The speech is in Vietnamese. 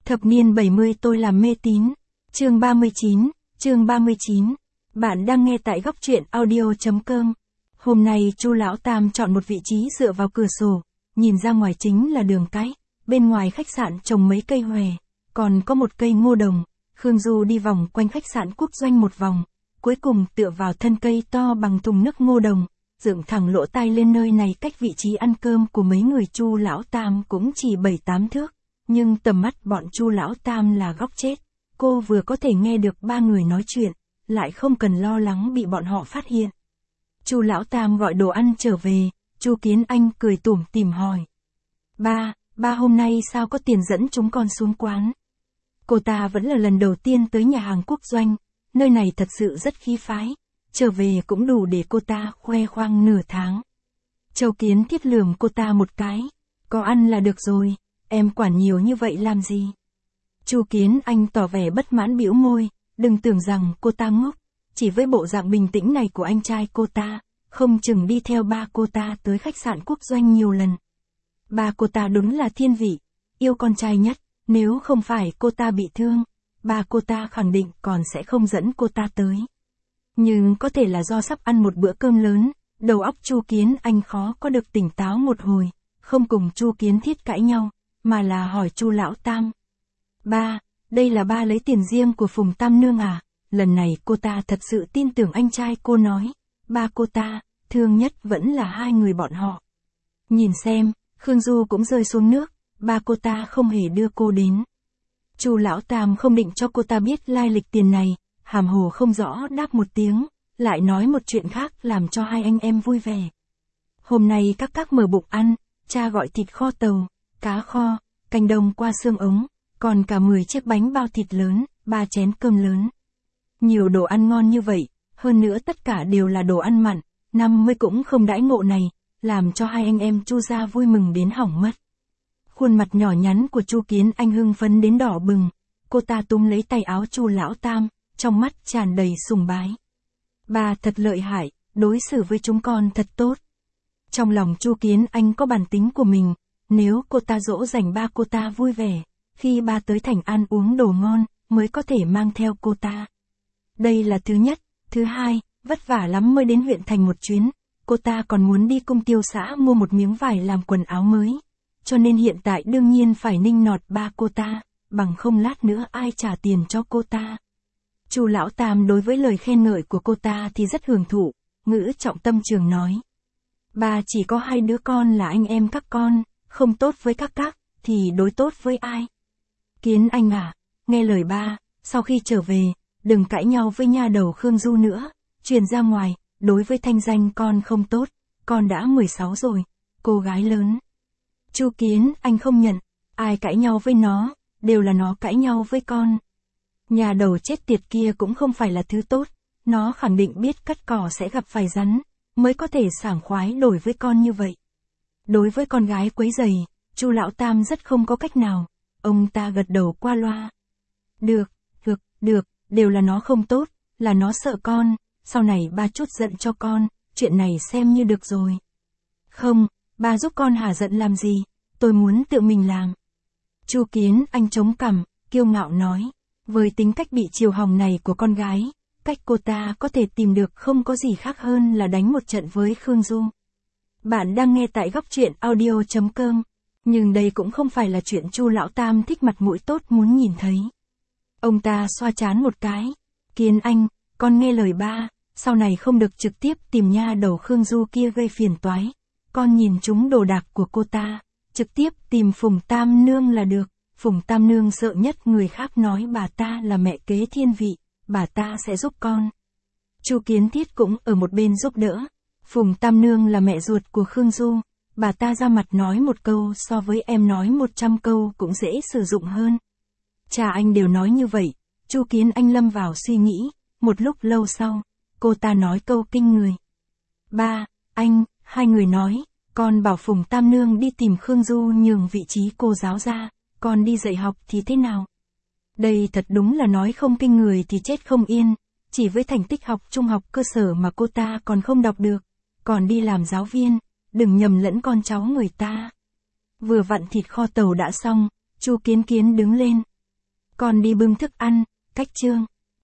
Thập niên 70 tôi làm mê tín. Chương 39. Bạn đang nghe tại góc truyện audio.com. Hôm nay Chu lão tam chọn một vị trí dựa vào cửa sổ, nhìn ra ngoài chính là đường cái, bên ngoài khách sạn trồng mấy cây hòe, còn có một cây ngô đồng. Khương Du đi vòng quanh khách sạn Quốc Doanh một vòng, cuối cùng tựa vào thân cây to bằng thùng nước ngô đồng, dựng thẳng lỗ tai lên. Nơi này cách vị trí ăn cơm của mấy người Chu lão tam cũng chỉ 7-8 thước, nhưng tầm mắt bọn Chu lão tam là góc chết. Cô vừa có thể nghe được ba người nói chuyện, lại không cần lo lắng bị bọn họ phát hiện. Chu lão tam gọi đồ ăn trở về, Chu Kiến Anh cười tủm tỉm hỏi: Ba hôm nay sao có tiền dẫn chúng con xuống quán? Cô ta vẫn là lần đầu tiên tới nhà hàng Quốc Doanh, nơi này thật sự rất khí phái, trở về cũng đủ để cô ta khoe khoang nửa tháng. Châu Kiến Thiết lườm cô ta một cái: có ăn là được rồi, em quản nhiều như vậy làm gì? Chu Kiến Anh tỏ vẻ bất mãn bĩu môi, đừng tưởng rằng cô ta ngốc, chỉ với bộ dạng bình tĩnh này của anh trai cô ta, không chừng đi theo ba cô ta tới khách sạn Quốc Doanh nhiều lần. Ba cô ta đúng là thiên vị, yêu con trai nhất, nếu không phải cô ta bị thương, ba cô ta khẳng định còn sẽ không dẫn cô ta tới. Nhưng có thể là do sắp ăn một bữa cơm lớn, đầu óc Chu Kiến Anh khó có được tỉnh táo một hồi, không cùng Chu Kiến Thiết cãi nhau, mà là hỏi Chu lão tam: Ba, đây là ba lấy tiền riêng của Phùng Tam Nương à? Lần này cô ta thật sự tin tưởng anh trai cô nói, ba cô ta, thương nhất vẫn là hai người bọn họ. Nhìn xem, Khương Du cũng rơi xuống nước, ba cô ta không hề đưa cô đến. Chu lão tam không định cho cô ta biết lai lịch tiền này, hàm hồ không rõ đáp một tiếng, lại nói một chuyện khác làm cho hai anh em vui vẻ. Hôm nay các mở bụng ăn, cha gọi thịt kho tàu, cá kho, canh đồng qua xương ống, còn cả 10 chiếc bánh bao thịt lớn, 3 chén cơm lớn. Nhiều đồ ăn ngon như vậy, hơn nữa tất cả đều là đồ ăn mặn, năm mới cũng không đãi ngộ này, làm cho hai anh em Chu gia vui mừng đến hỏng mất. Khuôn mặt nhỏ nhắn của Chu Kiến Anh hưng phấn đến đỏ bừng, cô ta túm lấy tay áo Chu lão tam, trong mắt tràn đầy sùng bái. Ba thật lợi hại, đối xử với chúng con thật tốt. Trong lòng Chu Kiến Anh có bản tính của mình, nếu cô ta dỗ dành ba cô ta vui vẻ, khi ba tới thành ăn uống đồ ngon, mới có thể mang theo cô ta. Đây là thứ nhất, thứ hai, vất vả lắm mới đến huyện thành một chuyến, cô ta còn muốn đi cung tiêu xã mua một miếng vải làm quần áo mới, cho nên hiện tại đương nhiên phải nịnh nọt ba cô ta, bằng không lát nữa ai trả tiền cho cô ta. Chu lão tam đối với lời khen ngợi của cô ta thì rất hưởng thụ, ngữ trọng tâm trường nói: Ba chỉ có 2 đứa con là anh em các con, không tốt với các thì đối tốt với ai? Kiến Anh à, nghe lời ba, sau khi trở về, đừng cãi nhau với nha đầu Khương Du nữa, truyền ra ngoài, đối với thanh danh con không tốt, con đã 16 rồi, cô gái lớn. Chu Kiến Anh không nhận, ai cãi nhau với nó, đều là nó cãi nhau với con. Nhà đầu chết tiệt kia cũng không phải là thứ tốt, nó khẳng định biết cắt cỏ sẽ gặp phải rắn, mới có thể sảng khoái đổi với con như vậy. Đối với con gái quấy rầy, Chu lão tam rất không có cách nào, ông ta gật đầu qua loa. Được, đều là nó không tốt, là nó sợ con, sau này ba chút giận cho con, chuyện này xem như được rồi. Không, ba giúp con hả giận làm gì, tôi muốn tự mình làm. Chu Kiến Anh chống cằm, kiêu ngạo nói, với tính cách bị chiều hỏng này của con gái, cách cô ta có thể tìm được không có gì khác hơn là đánh một trận với Khương Du. Bạn đang nghe tại góc truyện audio.com, nhưng đây cũng không phải là chuyện Chu lão tam thích mặt mũi tốt muốn nhìn thấy. Ông ta xoa trán một cái, Kiến Anh, con nghe lời ba, sau này không được trực tiếp tìm nha đầu Khương Du kia gây phiền toái, con nhìn chúng đồ đạc của cô ta, trực tiếp tìm Phùng Tam Nương là được. Phùng Tam Nương sợ nhất người khác nói bà ta là mẹ kế thiên vị, bà ta sẽ giúp con. Chu Kiến Thiết cũng ở một bên giúp đỡ. Phùng Tam Nương là mẹ ruột của Khương Du, bà ta ra mặt nói một câu so với em nói 100 câu cũng dễ sử dụng hơn. Cha anh đều nói như vậy, Chu Kiến Anh lâm vào suy nghĩ, một lúc lâu sau, cô ta nói câu kinh người. Ba, anh, hai người nói, con bảo Phùng Tam Nương đi tìm Khương Du nhường vị trí cô giáo ra, con đi dạy học thì thế nào? Đây thật đúng là nói không kinh người thì chết không yên, chỉ với thành tích học trung học cơ sở mà cô ta còn không đọc được, còn đi làm giáo viên, đừng nhầm lẫn con cháu người ta. Vừa vặn thịt kho tàu đã xong, Chu Kiến Kiến đứng lên, Con đi bưng thức ăn, cách chương.